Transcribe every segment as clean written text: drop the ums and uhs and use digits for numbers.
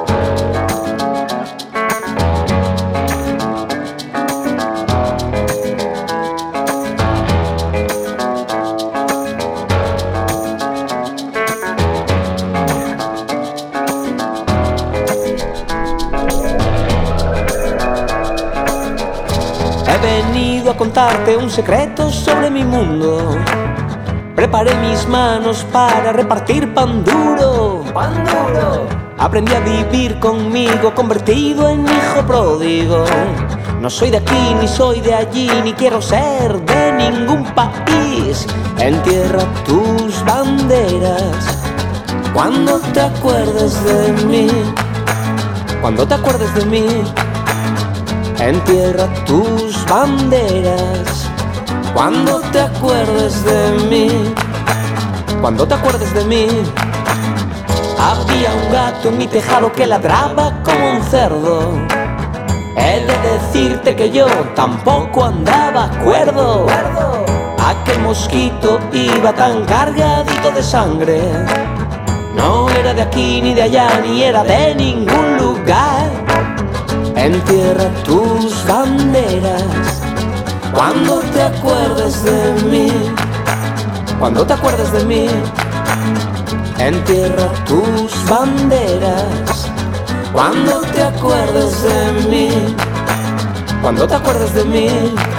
He venido a contarte un secreto sobre mi mundo. Preparé mis manos para repartir pan duro. ¡Pan duro! Aprendí a vivir conmigo, convertido en hijo pródigo. No soy de aquí, ni soy de allí, ni quiero ser de ningún país. Entierra tus banderas cuando te acuerdes de mí. Cuando te acuerdes de mí. Entierra tus banderas cuando te acuerdes de mí. Cuando te acuerdes de mí. Había un gato en mi tejado que ladraba como un cerdo. He de decirte que yo tampoco andaba cuerdo. Aquel mosquito iba tan cargadito de sangre. No era de aquí ni de allá, ni era de ningún lugar. Entierra tus banderas cuando te acuerdes de mí. Cuando te acuerdes de mí. Entierra tus banderas cuando te acuerdes de mí. Cuando te acuerdes de mí.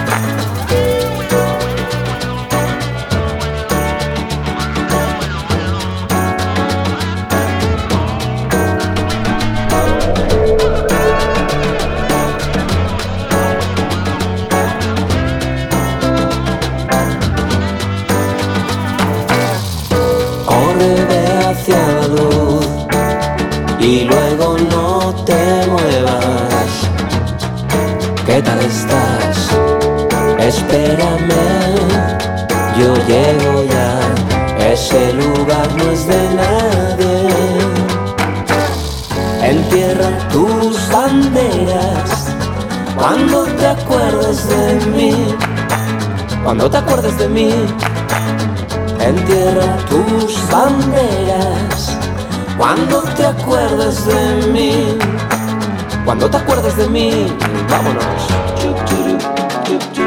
Hacia la luz y luego no te muevas. ¿Qué tal estás? Espérame, yo llego ya. Ese lugar no es de nadie. Entierra tus banderas cuando te acuerdes de mí. Cuando te acuerdes de mí. Entierra tus banderas cuando te acuerdes de mí. Cuando te acuerdes de mí. Vámonos.